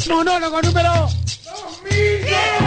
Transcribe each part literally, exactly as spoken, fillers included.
Monólogo número dos mil.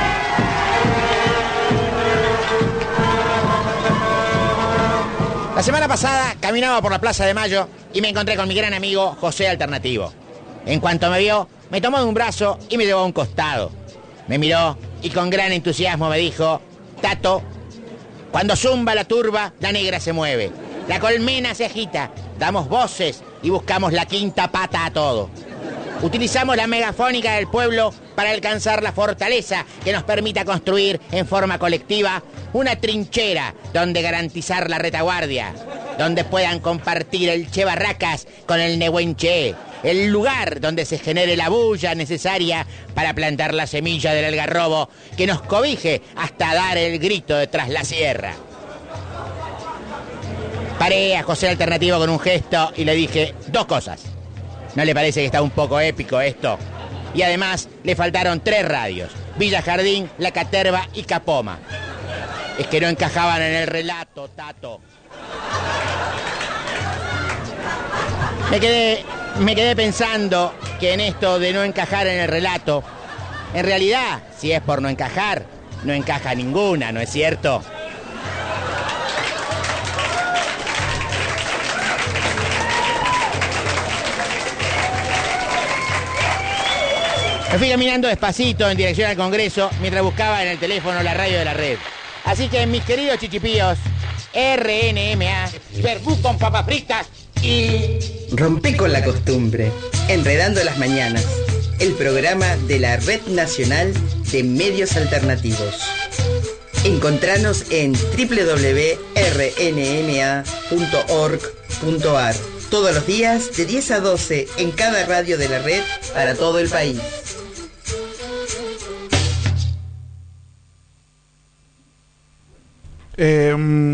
La semana pasada caminaba por la Plaza de Mayo y me encontré con mi gran amigo José Alternativo. En cuanto me vio, me tomó de un brazo y me llevó a un costado. Me miró y con gran entusiasmo me dijo: Tato, cuando zumba la turba, la negra se mueve. La colmena se agita, damos voces y buscamos la quinta pata a todo. Utilizamos la megafónica del pueblo para alcanzar la fortaleza que nos permita construir en forma colectiva una trinchera donde garantizar la retaguardia, donde puedan compartir el Che Barracas con el Nehuenche, el lugar donde se genere la bulla necesaria para plantar la semilla del algarrobo que nos cobije hasta dar el grito de tras la sierra. Paré a José Alternativo con un gesto y le dije dos cosas. ¿No le parece que está un poco épico esto? Y además le faltaron tres radios: Villa Jardín, La Caterva y Capoma. Es que no encajaban en el relato, Tato. Me quedé, me quedé pensando que en esto de no encajar en el relato, en realidad, si es por no encajar, no encaja ninguna, ¿no es cierto? Me fui caminando despacito en dirección al Congreso mientras buscaba en el teléfono la radio de la red. Así que, mis queridos chichipíos, R N M A, verbú con papas fritas y... Rompé con la costumbre, Enredando las Mañanas, el programa de la Red Nacional de Medios Alternativos. Encontranos en doble u doble u doble u punto r n m a punto org punto a r todos los días de diez a doce en cada radio de la red para todo el país. Eh,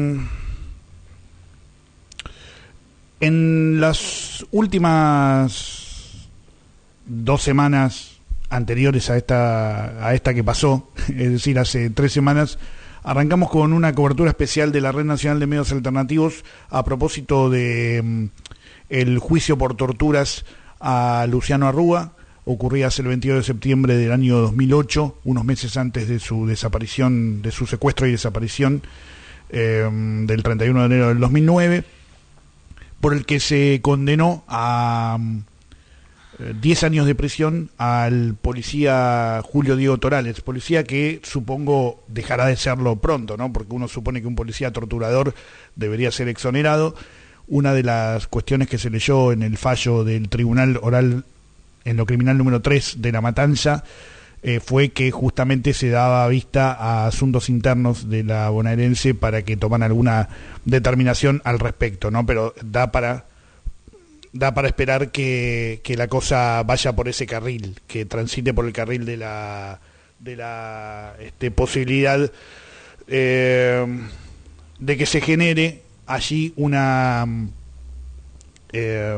en las últimas dos semanas anteriores a esta, a esta que pasó, es decir, hace tres semanas, arrancamos con una cobertura especial de la Red Nacional de Medios Alternativos a propósito de um, el juicio por torturas a Luciano Arrua. Ocurría el veintidós de septiembre del año dos mil ocho, unos meses antes de su desaparición, de su secuestro y desaparición, eh, del treinta y uno de enero del dos mil nueve, por el que se condenó a eh, diez años de prisión al policía Julio Diego Torales, policía que supongo dejará de serlo pronto, ¿no? Porque uno supone que un policía torturador debería ser exonerado. Una de las cuestiones que se leyó en el fallo del Tribunal Oral en lo criminal número tres de La Matanza, eh, fue que justamente se daba vista a asuntos internos de la bonaerense para que toman alguna determinación al respecto, ¿no? Pero da para da para esperar que, que la cosa vaya por ese carril, que transite por el carril de la de la este, posibilidad eh, de que se genere allí una eh,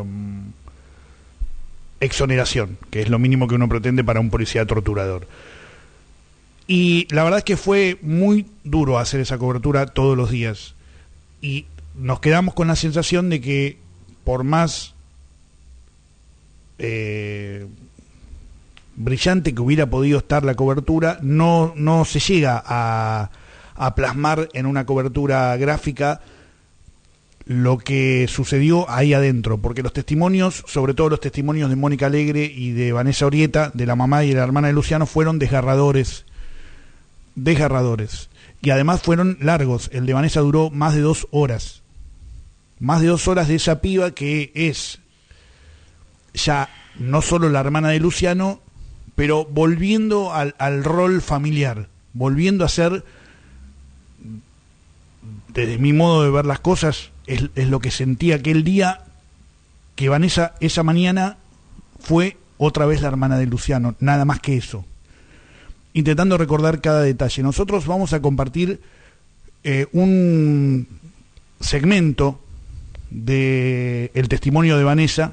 exoneración, que es lo mínimo que uno pretende para un policía torturador. Y la verdad es que fue muy duro hacer esa cobertura todos los días, y nos quedamos con la sensación de que por más eh, brillante que hubiera podido estar la cobertura, no, no se llega a, a plasmar en una cobertura gráfica lo que sucedió ahí adentro, porque los testimonios, sobre todo los testimonios de Mónica Alegre y de Vanessa Orieta, de la mamá y de la hermana de Luciano, fueron desgarradores, desgarradores, y además fueron largos. El de Vanessa duró más de dos horas, más de dos horas de esa piba que es ya no solo la hermana de Luciano, pero volviendo al, al rol familiar, volviendo a ser, desde mi modo de ver las cosas, Es, es lo que sentí aquel día, que Vanessa esa mañana fue otra vez la hermana de Luciano, nada más que eso. Intentando recordar cada detalle. Nosotros vamos a compartir eh, un segmento de el testimonio de Vanessa,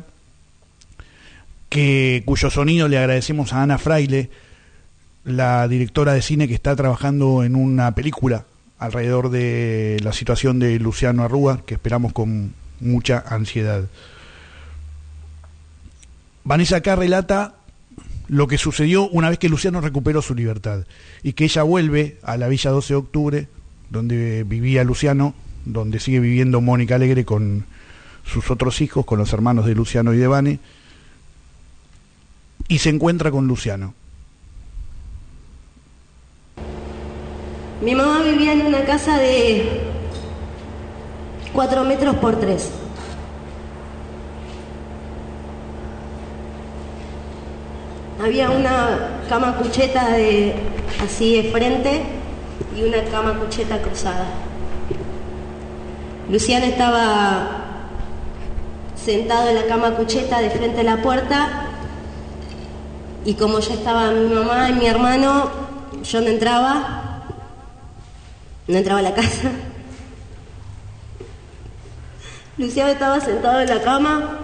que cuyo sonido le agradecemos a Ana Fraile, la directora de cine que está trabajando en una película alrededor de la situación de Luciano Arrua, que esperamos con mucha ansiedad. Vanessa acá relata lo que sucedió una vez que Luciano recuperó su libertad y que ella vuelve a la Villa doce de Octubre, donde vivía Luciano, donde sigue viviendo Mónica Alegre con sus otros hijos, con los hermanos de Luciano y de Vane, y se encuentra con Luciano. Mi mamá vivía en una casa de cuatro metros por tres. Había una cama cucheta de, así de frente y una cama cucheta cruzada. Luciano estaba sentado en la cama cucheta de frente a la puerta y como ya estaba mi mamá y mi hermano, yo no entraba, no entraba a la casa. Luciano estaba sentado en la cama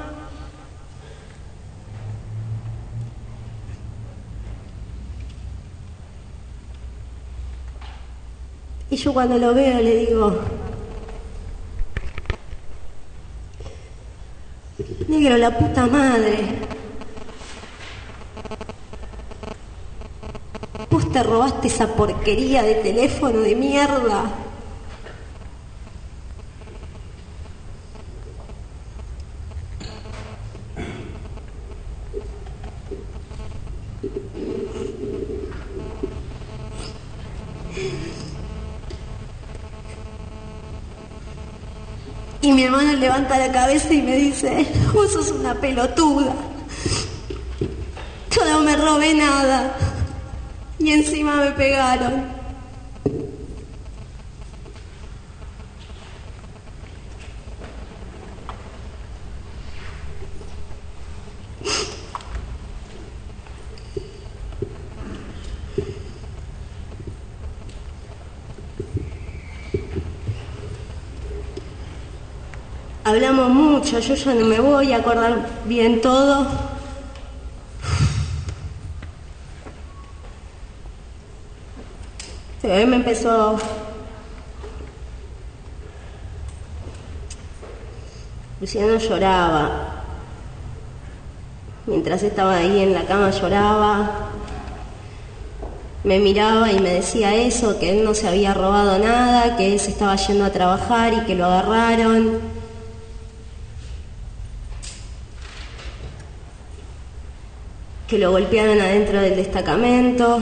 y yo cuando lo veo le digo: negro, la puta madre, vos te robaste esa porquería de teléfono de mierda. Y mi hermano levanta la cabeza y me dice: vos sos una pelotuda, yo no me robé nada y encima me pegaron. Hablamos mucho, yo ya no me voy a acordar bien todo. Él me empezó Luciano lloraba. Mientras estaba ahí en la cama lloraba. Me miraba y me decía eso, que él no se había robado nada, que él se estaba yendo a trabajar y que lo agarraron. Que lo golpearon adentro del destacamento.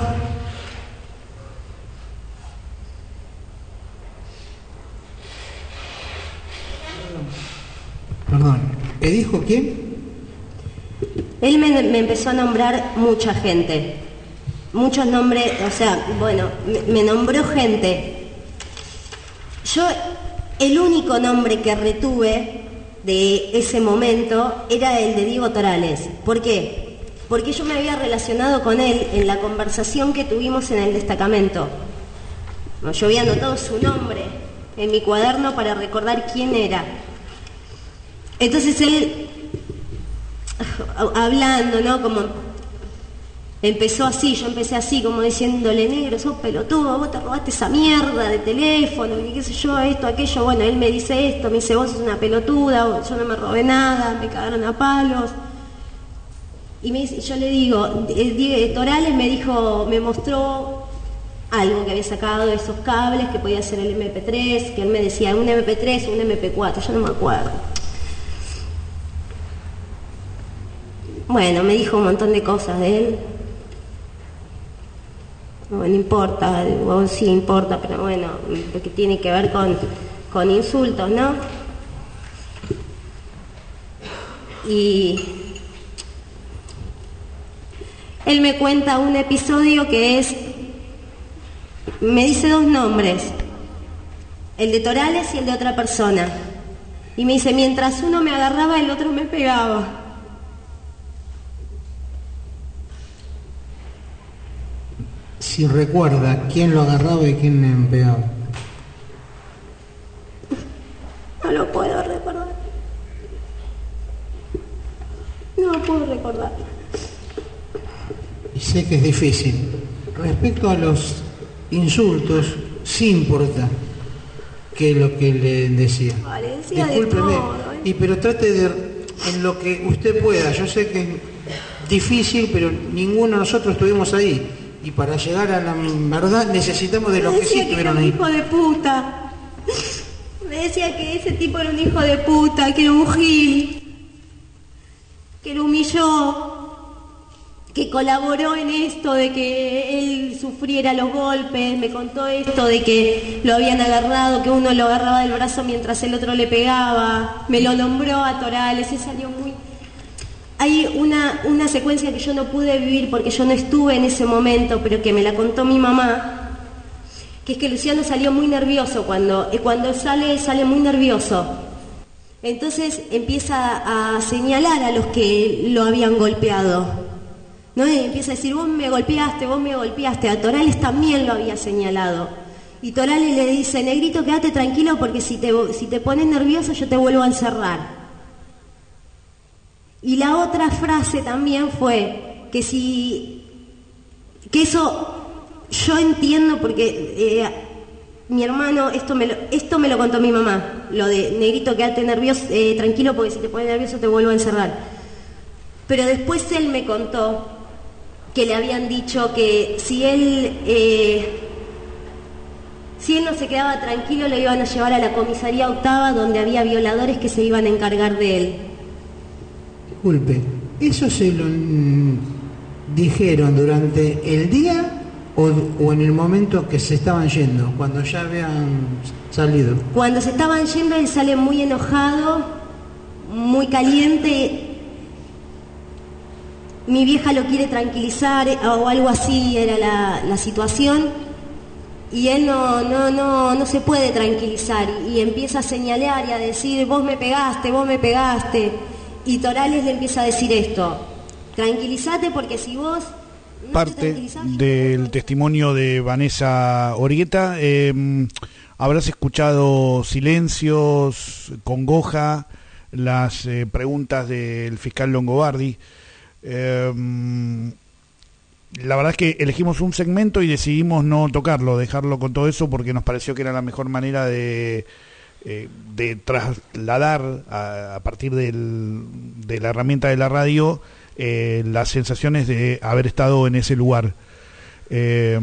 Perdón, ¿me dijo quién? Él me, me empezó a nombrar mucha gente. Muchos nombres, o sea, bueno, me, me nombró gente. Yo, el único nombre que retuve de ese momento era el de Diego Torales. ¿Por qué? Porque yo me había relacionado con él en la conversación que tuvimos en el destacamento. Yo había anotado su nombre en mi cuaderno para recordar quién era. Entonces él, hablando, ¿no? Como empezó así, yo empecé así, como diciéndole: negro, sos pelotudo, vos te robaste esa mierda de teléfono, y qué sé yo, esto, aquello. Bueno, él me dice esto, me dice: vos sos una pelotuda, yo no me robé nada, me cagaron a palos. Y me dice, yo le digo, Diego Torales me dijo, me mostró algo que había sacado de esos cables, que podía ser el eme pe tres, que él me decía un eme pe tres o un eme pe cuatro, yo no me acuerdo. Bueno, me dijo un montón de cosas de él. No, no importa, bueno, sí importa, pero bueno, lo que tiene que ver con, con insultos, ¿no? Y él me cuenta un episodio que es, me dice dos nombres, el de Torales y el de otra persona. Y me dice, mientras uno me agarraba, el otro me pegaba. Si recuerda quién lo agarraba y quién me pegaba. No lo puedo recordar. No lo puedo recordar. Y sé que es difícil. Respecto a los insultos, sí importa qué es lo que le decía. Vale, decía discúlpeme, de todo, ¿eh? y pero trate de, en lo que usted pueda, yo sé que difícil, pero ninguno de nosotros estuvimos ahí. Y para llegar a la verdad necesitamos de los que sí estuvieron ahí. Me decía que era un hijo de puta. Me decía que ese tipo era un hijo de puta, que era un gil, que lo humilló, que colaboró en esto de que él sufriera los golpes. Me contó esto de que lo habían agarrado, que uno lo agarraba del brazo mientras el otro le pegaba. Me lo nombró a Torales, y salió muy... Hay una, una secuencia que yo no pude vivir porque yo no estuve en ese momento, pero que me la contó mi mamá, que es que Luciano salió muy nervioso. Cuando, cuando sale, sale muy nervioso. Entonces empieza a señalar a los que lo habían golpeado, ¿no? Y empieza a decir, vos me golpeaste, vos me golpeaste. A Torales también lo había señalado. Y Torales le dice, negrito, quédate tranquilo porque si te, si te pones nervioso yo te vuelvo a encerrar. Y la otra frase también fue que si, que eso yo entiendo porque eh, mi hermano, esto me, lo, esto me lo contó mi mamá, lo de negrito, quédate nervioso, eh, tranquilo porque si te pones nervioso te vuelvo a encerrar. Pero después él me contó que le habían dicho que si él, eh, si él no se quedaba tranquilo lo iban a llevar a la comisaría octava donde había violadores que se iban a encargar de él. Disculpe, ¿eso se lo mm, dijeron durante el día o, o en el momento que se estaban yendo, cuando ya habían salido? Cuando se estaban yendo él sale muy enojado, muy caliente. Mi vieja lo quiere tranquilizar o algo así era la, la situación, y él no, no, no, no se puede tranquilizar y empieza a señalar y a decir, vos me pegaste, vos me pegaste. Y Torales le empieza a decir esto, tranquilízate porque si vos... No parte del testimonio de Vanessa Orgueta, eh, habrás escuchado silencios, congoja, las eh, preguntas del fiscal Longobardi. Eh, la verdad es que elegimos un segmento y decidimos no tocarlo, dejarlo con todo eso porque nos pareció que era la mejor manera de... Eh, de trasladar a, a partir del, de la herramienta de la radio eh, las sensaciones de haber estado en ese lugar. Eh,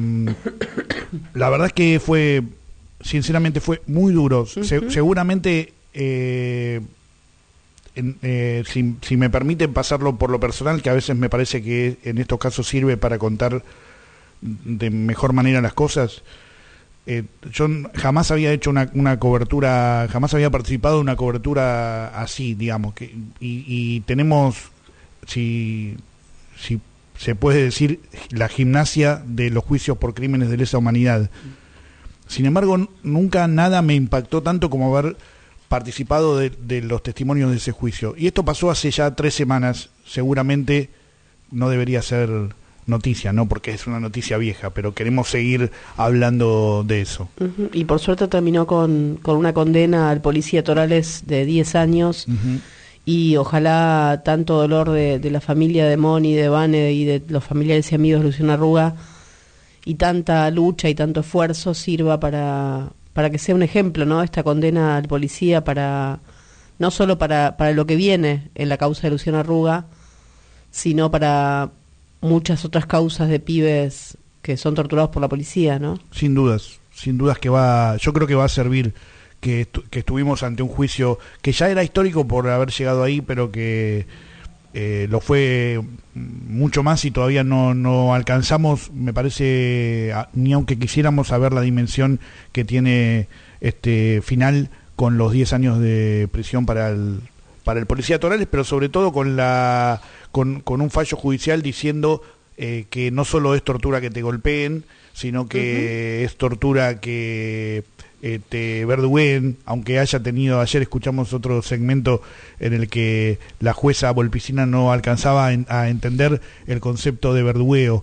la verdad es que fue, sinceramente fue muy duro. Uh-huh. Se, seguramente, eh, en, eh, si, si me permiten pasarlo por lo personal, que a veces me parece que en estos casos sirve para contar de mejor manera las cosas. Eh, yo jamás había hecho una, una cobertura, jamás había participado en una cobertura así, digamos, que y, y tenemos, si, si se puede decir, la gimnasia de los juicios por crímenes de lesa humanidad. Sin embargo, n- nunca nada me impactó tanto como haber participado de, de los testimonios de ese juicio. Y esto pasó hace ya tres semanas, seguramente no debería ser noticia, no porque es una noticia vieja, pero queremos seguir hablando de eso. Uh-huh. Y por suerte terminó con, con una condena al policía Torales de diez años, uh-huh. Y ojalá tanto dolor de, de la familia de Moni, de Vane y de los familiares y amigos de Luciano Arruga y tanta lucha y tanto esfuerzo sirva para, para que sea un ejemplo, ¿no? Esta condena al policía para no solo para, para lo que viene en la causa de Luciano Arruga, sino para muchas otras causas de pibes que son torturados por la policía, ¿no? Sin dudas, sin dudas que va, yo creo que va a servir que, estu- que estuvimos ante un juicio que ya era histórico por haber llegado ahí, pero que eh, lo fue mucho más y todavía no, no alcanzamos, me parece, a, ni aunque quisiéramos saber la dimensión que tiene este final con los diez años de prisión para el para el policía Torales, pero sobre todo con la con, con un fallo judicial diciendo eh, que no solo es tortura que te golpeen, sino que uh-huh. es tortura que eh, te verduguen, aunque haya tenido, ayer escuchamos otro segmento en el que la jueza Volpicina no alcanzaba a, en, a entender el concepto de verdugueo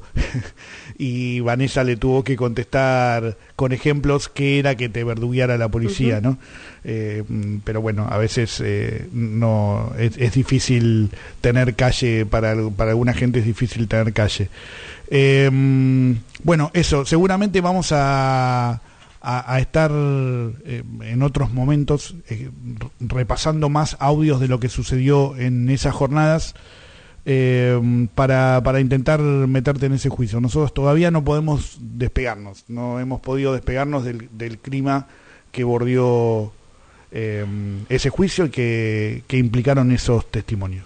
y Vanessa le tuvo que contestar con ejemplos qué era que te verdugueara la policía, uh-huh. ¿no? Eh, pero bueno, a veces eh, no es, es difícil tener calle, para, para alguna gente es difícil tener calle. Eh, bueno, eso, seguramente vamos a... A, a estar eh, en otros momentos eh, repasando más audios de lo que sucedió en esas jornadas. eh, para, para intentar meterte en ese juicio. Nosotros todavía no podemos despegarnos, no hemos podido despegarnos del, del clima que bordeó eh, ese juicio y que, que implicaron esos testimonios.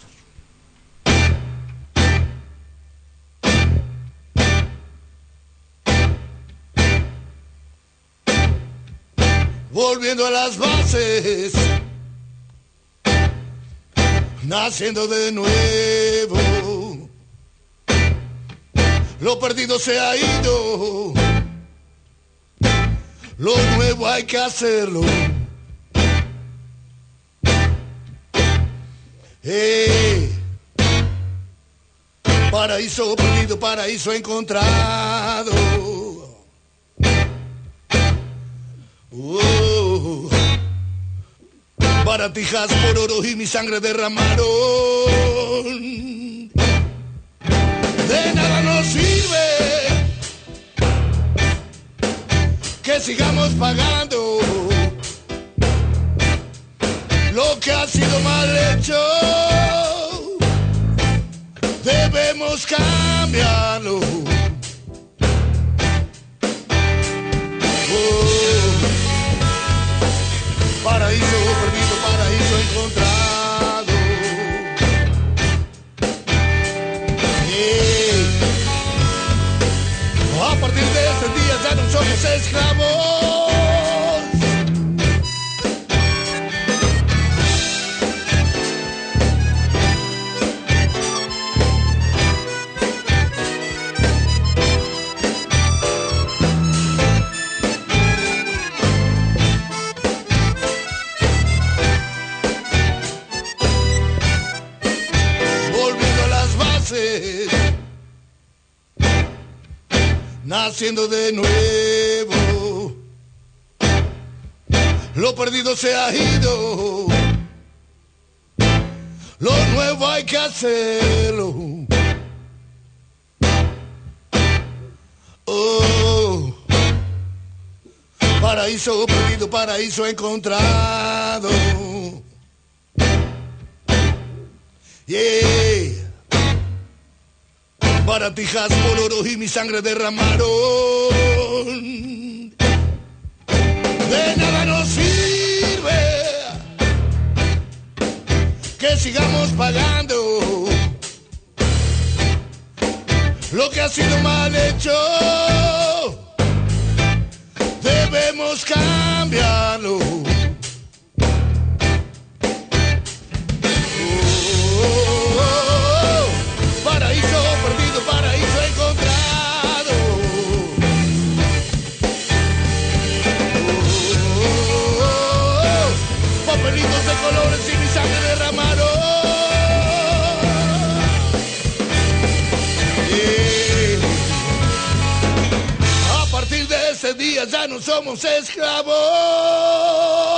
Volviendo a las bases, naciendo de nuevo, lo perdido se ha ido, lo nuevo hay que hacerlo. Hey, paraíso perdido, paraíso encontrado. Oh, baratijas por oro y mi sangre derramaron. De nada nos sirve que sigamos pagando lo que ha sido mal hecho. Debemos cambiarlo. Paraíso perdido, paraíso encontrado. Yeah. A partir de este día ya no somos esclavos. Naciendo de nuevo, lo perdido se ha ido, lo nuevo hay que hacerlo. Oh, paraíso perdido, paraíso encontrado. Yeah. Baratijas por oro y mi sangre derramaron. De nada nos sirve que sigamos pagando lo que ha sido mal hecho. Debemos cambiarlo. Ya no somos esclavos.